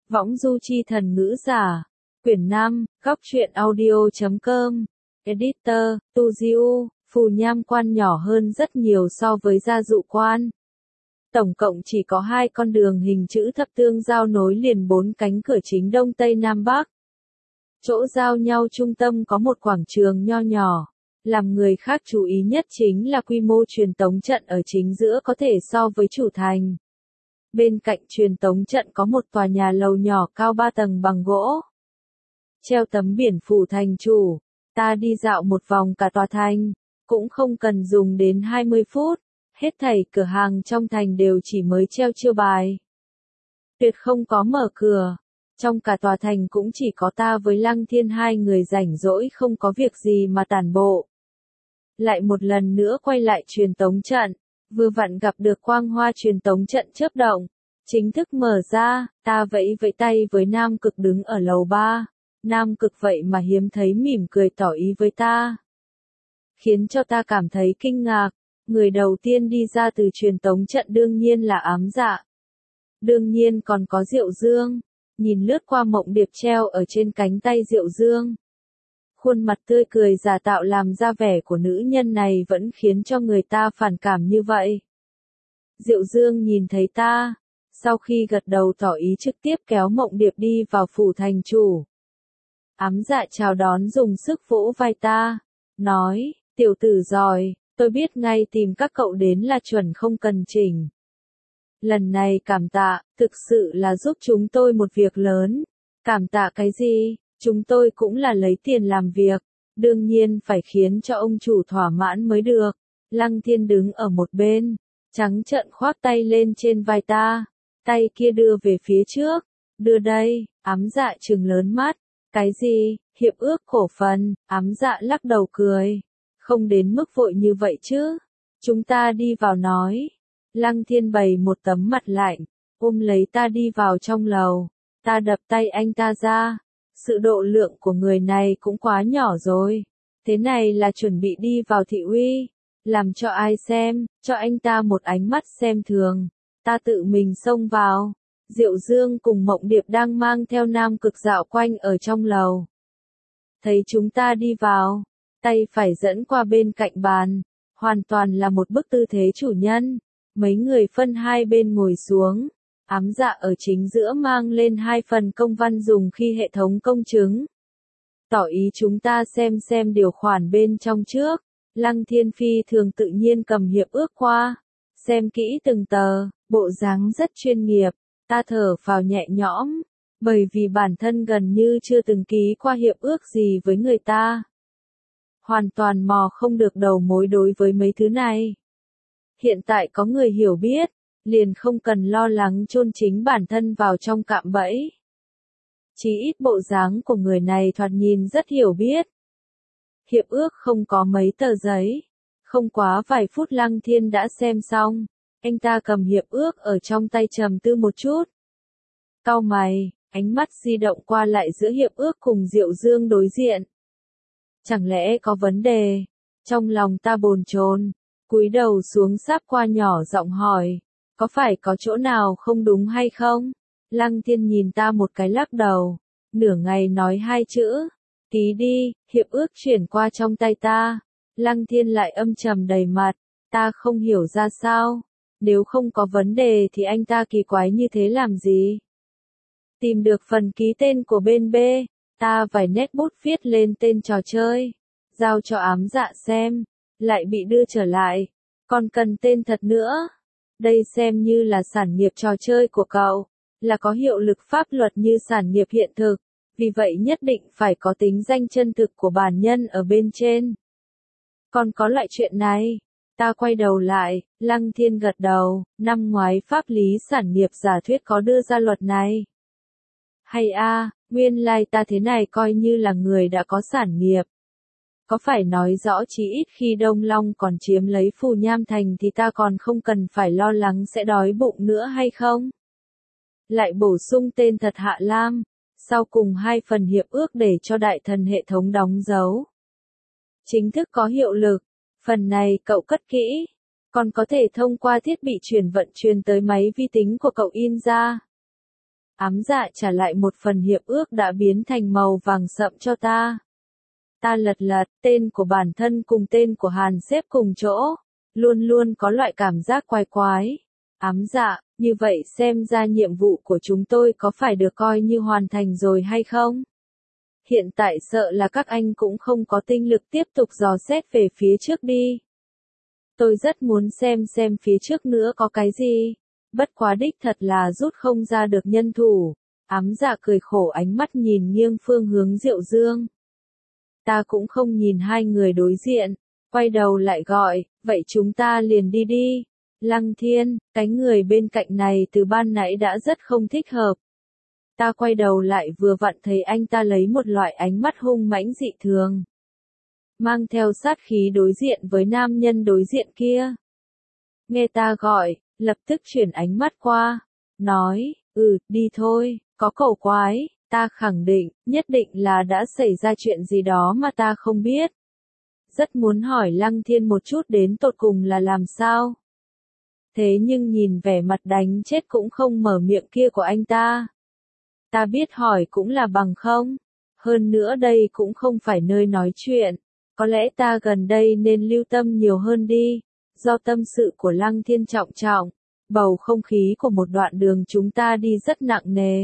Võng du chi thần ngữ giả. Quyển 5, góc truyện audio.com. Editor, Tu Diu, phù nham quan nhỏ hơn rất nhiều so với gia dụ quan. Tổng cộng chỉ có 2 con đường hình chữ thập tương giao nối liền 4 cánh cửa chính đông tây nam bắc. Chỗ giao nhau trung tâm có một quảng trường nho nhỏ. Làm người khác chú ý nhất chính là quy mô truyền tống trận ở chính giữa có thể so với chủ thành. Bên cạnh truyền tống trận có một tòa nhà lầu nhỏ cao 3 tầng bằng gỗ. Treo tấm biển phủ thành chủ, ta đi dạo một vòng cả tòa thành, cũng không cần dùng đến 20 phút, hết thảy cửa hàng trong thành đều chỉ mới treo chiêu bài. Tuyệt không có mở cửa, trong cả tòa thành cũng chỉ có ta với Lăng Thiên 2 người rảnh rỗi không có việc gì mà tản bộ. Lại một lần nữa quay lại truyền tống trận, vừa vặn gặp được quang hoa truyền tống trận chớp động, chính thức mở ra, ta vẫy vẫy tay với Nam Cực đứng ở lầu 3, Nam Cực vậy mà hiếm thấy mỉm cười tỏ ý với ta. Khiến cho ta cảm thấy kinh ngạc, người đầu tiên đi ra từ truyền tống trận đương nhiên là Ám Dạ. Đương nhiên còn có Diệu Dương, nhìn lướt qua mộng điệp treo ở trên cánh tay Diệu Dương. Khuôn mặt tươi cười giả tạo làm ra vẻ của nữ nhân này vẫn khiến cho người ta phản cảm như vậy. Diệu Dương nhìn thấy ta, sau khi gật đầu tỏ ý trực tiếp kéo mộng điệp đi vào phủ thành chủ. Ám Dạ chào đón dùng sức vỗ vai ta, nói, tiểu tử giỏi, tôi biết ngay tìm các cậu đến là chuẩn không cần chỉnh. Lần này cảm tạ, thực sự là giúp chúng tôi một việc lớn. Cảm tạ cái gì? Chúng tôi cũng là lấy tiền làm việc, đương nhiên phải khiến cho ông chủ thỏa mãn mới được. Lăng Thiên đứng ở một bên, trắng trợn khoác tay lên trên vai ta, tay kia đưa về phía trước, đưa đây. Ám Dạ trừng lớn mắt, cái gì, hiệp ước cổ phần? Ám Dạ lắc đầu cười, không đến mức vội như vậy chứ, chúng ta đi vào nói. Lăng Thiên bày một tấm mặt lạnh, ôm lấy ta đi vào trong lầu, ta đập tay anh ta ra. Sự độ lượng của người này cũng quá nhỏ rồi. Thế này là chuẩn bị đi vào thị uy. Làm cho ai xem, cho anh ta một ánh mắt xem thường. Ta tự mình xông vào. Diệu Dương cùng Mộng Điệp đang mang theo Nam Cực dạo quanh ở trong lầu. Thấy chúng ta đi vào, tay phải dẫn qua bên cạnh bàn. Hoàn toàn là một bức tư thế chủ nhân. Mấy người phân hai bên ngồi xuống. Ám Dạ ở chính giữa mang lên 2 phần công văn dùng khi hệ thống công chứng. Tỏ ý chúng ta xem điều khoản bên trong trước. Lăng Thiên Phi thường tự nhiên cầm hiệp ước qua. Xem kỹ từng tờ, bộ dáng rất chuyên nghiệp. Ta thở phào nhẹ nhõm. Bởi vì bản thân gần như chưa từng ký qua hiệp ước gì với người ta. Hoàn toàn mò không được đầu mối đối với mấy thứ này. Hiện tại có người hiểu biết. Liền không cần lo lắng chôn chính bản thân vào trong cạm bẫy. Chỉ ít bộ dáng của người này thoạt nhìn rất hiểu biết. Hiệp ước không có mấy tờ giấy. Không quá vài phút Lăng Thiên đã xem xong. Anh ta cầm hiệp ước ở trong tay trầm tư một chút. Cau mày, ánh mắt di động qua lại giữa hiệp ước cùng Diệu Dương đối diện. Chẳng lẽ có vấn đề? Trong lòng ta bồn chồn, cúi đầu xuống sáp qua nhỏ giọng hỏi. Có phải có chỗ nào không đúng hay không? Lăng Thiên nhìn ta một cái lắc đầu. Nửa ngày nói 2 chữ. Ký đi, hiệp ước chuyển qua trong tay ta. Lăng Thiên lại âm trầm đầy mặt. Ta không hiểu ra sao. Nếu không có vấn đề thì anh ta kỳ quái như thế làm gì? Tìm được phần ký tên của bên B. Ta vài nét bút viết lên tên trò chơi. Giao cho Ám Dạ xem. Lại bị đưa trở lại. Còn cần tên thật nữa. Đây xem như là sản nghiệp trò chơi của cậu, là có hiệu lực pháp luật như sản nghiệp hiện thực, vì vậy nhất định phải có tính danh chân thực của bản nhân ở bên trên. Còn có loại chuyện này, ta quay đầu lại, Lăng Thiên gật đầu, năm ngoái pháp lý sản nghiệp giả thuyết có đưa ra luật này. Hay nguyên lai ta thế này coi như là người đã có sản nghiệp. Có phải nói rõ chí ít khi Đông Long còn chiếm lấy Phù Nham Thành thì ta còn không cần phải lo lắng sẽ đói bụng nữa hay không? Lại bổ sung tên thật Hạ Lam, sau cùng 2 phần hiệp ước để cho đại thần hệ thống đóng dấu. Chính thức có hiệu lực, phần này cậu cất kỹ, còn có thể thông qua thiết bị truyền vận truyền tới máy vi tính của cậu in ra. Ám Dạ trả lại một phần hiệp ước đã biến thành màu vàng sậm cho ta. Ta lật lật, tên của bản thân cùng tên của Hàn xếp cùng chỗ. Luôn luôn có loại cảm giác quái quái. Ám Dạ, như vậy xem ra nhiệm vụ của chúng tôi có phải được coi như hoàn thành rồi hay không? Hiện tại sợ là các anh cũng không có tinh lực tiếp tục dò xét về phía trước đi. Tôi rất muốn xem phía trước nữa có cái gì. Bất quá đích thật là rút không ra được nhân thủ. Ám Dạ cười khổ, ánh mắt nhìn nghiêng phương hướng Diệu Dương. Ta cũng không nhìn hai người đối diện, quay đầu lại gọi, vậy chúng ta liền đi đi. Lăng Thiên, cái người bên cạnh này từ ban nãy đã rất không thích hợp. Ta quay đầu lại vừa vặn thấy anh ta lấy một loại ánh mắt hung mãnh dị thường, mang theo sát khí đối diện với nam nhân đối diện kia. Nghe ta gọi, lập tức chuyển ánh mắt qua, nói, đi thôi, có cầu quái, ta khẳng định, nhất định là đã xảy ra chuyện gì đó mà ta không biết. Rất muốn hỏi Lăng Thiên một chút đến tột cùng là làm sao. Thế nhưng nhìn vẻ mặt đánh chết cũng không mở miệng kia của anh ta. Ta biết hỏi cũng là bằng không. Hơn nữa đây cũng không phải nơi nói chuyện. Có lẽ ta gần đây nên lưu tâm nhiều hơn đi. Do tâm sự của Lăng Thiên trọng trọng, bầu không khí của một đoạn đường chúng ta đi rất nặng nề.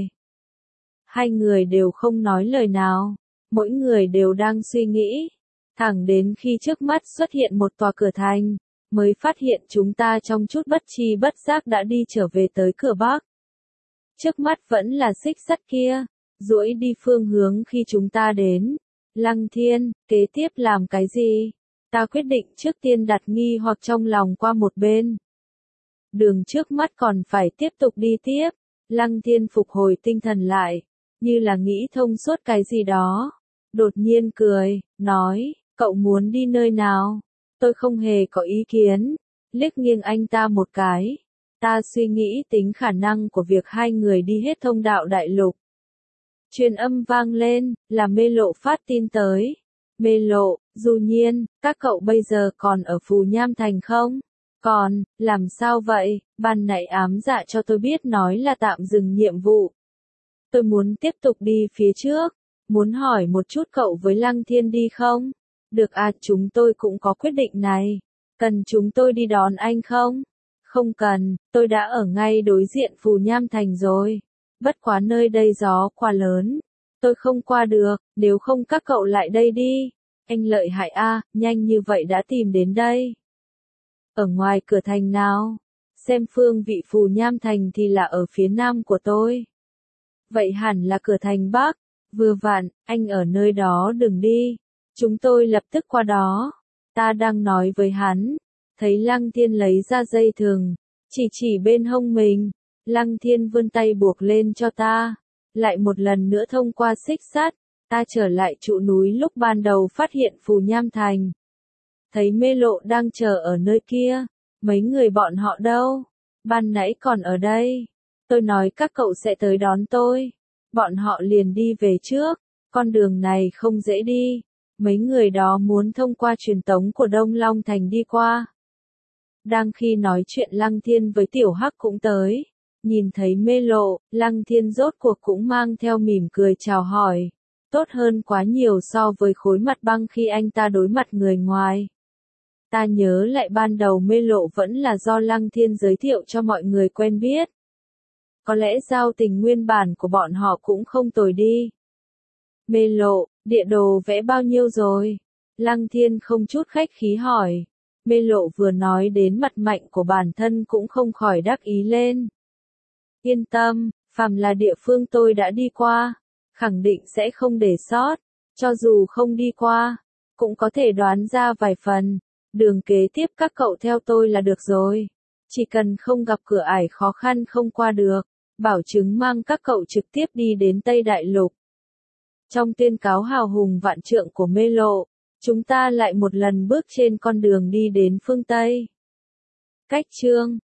Hai người đều không nói lời nào. Mỗi người đều đang suy nghĩ. Thẳng đến khi trước mắt xuất hiện một tòa cửa thành, mới phát hiện chúng ta trong chút bất tri bất giác đã đi trở về tới cửa Bắc. Trước mắt vẫn là xích sắt kia, duỗi đi phương hướng khi chúng ta đến. Lăng Thiên, kế tiếp làm cái gì? Ta quyết định trước tiên đặt nghi hoặc trong lòng qua một bên. Đường trước mắt còn phải tiếp tục đi tiếp. Lăng Thiên phục hồi tinh thần lại, như là nghĩ thông suốt cái gì đó. Đột nhiên cười, nói, cậu muốn đi nơi nào? Tôi không hề có ý kiến, liếc nghiêng anh ta một cái. Ta suy nghĩ tính khả năng của việc hai người đi hết thông đạo đại lục. Truyền âm vang lên, là Mê Lộ phát tin tới. Mê Lộ, Du Nhiên, các cậu bây giờ còn ở Phù Nham Thành không? Còn, làm sao vậy? Ban nãy Ám Dạ cho tôi biết nói là tạm dừng nhiệm vụ. Tôi muốn tiếp tục đi phía trước. Muốn hỏi một chút cậu với Lăng Thiên đi không? Được à, chúng tôi cũng có quyết định này. Cần chúng tôi đi đón anh không? Không cần, tôi đã ở ngay đối diện Phù Nham Thành rồi. Bất quá nơi đây gió quá lớn. Tôi không qua được, nếu không các cậu lại đây đi. Anh lợi hại a, nhanh như vậy đã tìm đến đây. Ở ngoài cửa thành nào? Xem phương vị Phù Nham Thành thì là ở phía nam của tôi. Vậy hẳn là cửa thành Bắc. Vừa vặn, anh ở nơi đó đừng đi. Chúng tôi lập tức qua đó. Ta đang nói với hắn. Thấy Lăng Thiên lấy ra dây thừng. Chỉ bên hông mình. Lăng Thiên vươn tay buộc lên cho ta. Lại một lần nữa thông qua xích sắt. Ta trở lại trụ núi lúc ban đầu phát hiện Phù Nham Thành. Thấy Mê Lộ đang chờ ở nơi kia. Mấy người bọn họ đâu? Ban nãy còn ở đây. Tôi nói các cậu sẽ tới đón tôi. Bọn họ liền đi về trước. Con đường này không dễ đi. Mấy người đó muốn thông qua truyền tống của Đông Long Thành đi qua. Đang khi nói chuyện Lăng Thiên với Tiểu Hắc cũng tới. Nhìn thấy Mê Lộ, Lăng Thiên rốt cuộc cũng mang theo mỉm cười chào hỏi. Tốt hơn quá nhiều so với khối mặt băng khi anh ta đối mặt người ngoài. Ta nhớ lại ban đầu Mê Lộ vẫn là do Lăng Thiên giới thiệu cho mọi người quen biết. Có lẽ giao tình nguyên bản của bọn họ cũng không tồi đi. Mê Lộ, địa đồ vẽ bao nhiêu rồi? Lăng Thiên không chút khách khí hỏi. Mê Lộ vừa nói đến mặt mạnh của bản thân cũng không khỏi đắc ý lên. Yên tâm, phàm là địa phương tôi đã đi qua, khẳng định sẽ không để sót. Cho dù không đi qua, cũng có thể đoán ra vài phần. Đường kế tiếp các cậu theo tôi là được rồi. Chỉ cần không gặp cửa ải khó khăn không qua được, bảo chứng mang các cậu trực tiếp đi đến Tây Đại Lục. Trong tuyên cáo hào hùng vạn trượng của Mê Lộ, chúng ta lại một lần bước trên con đường đi đến phương Tây. Cách chương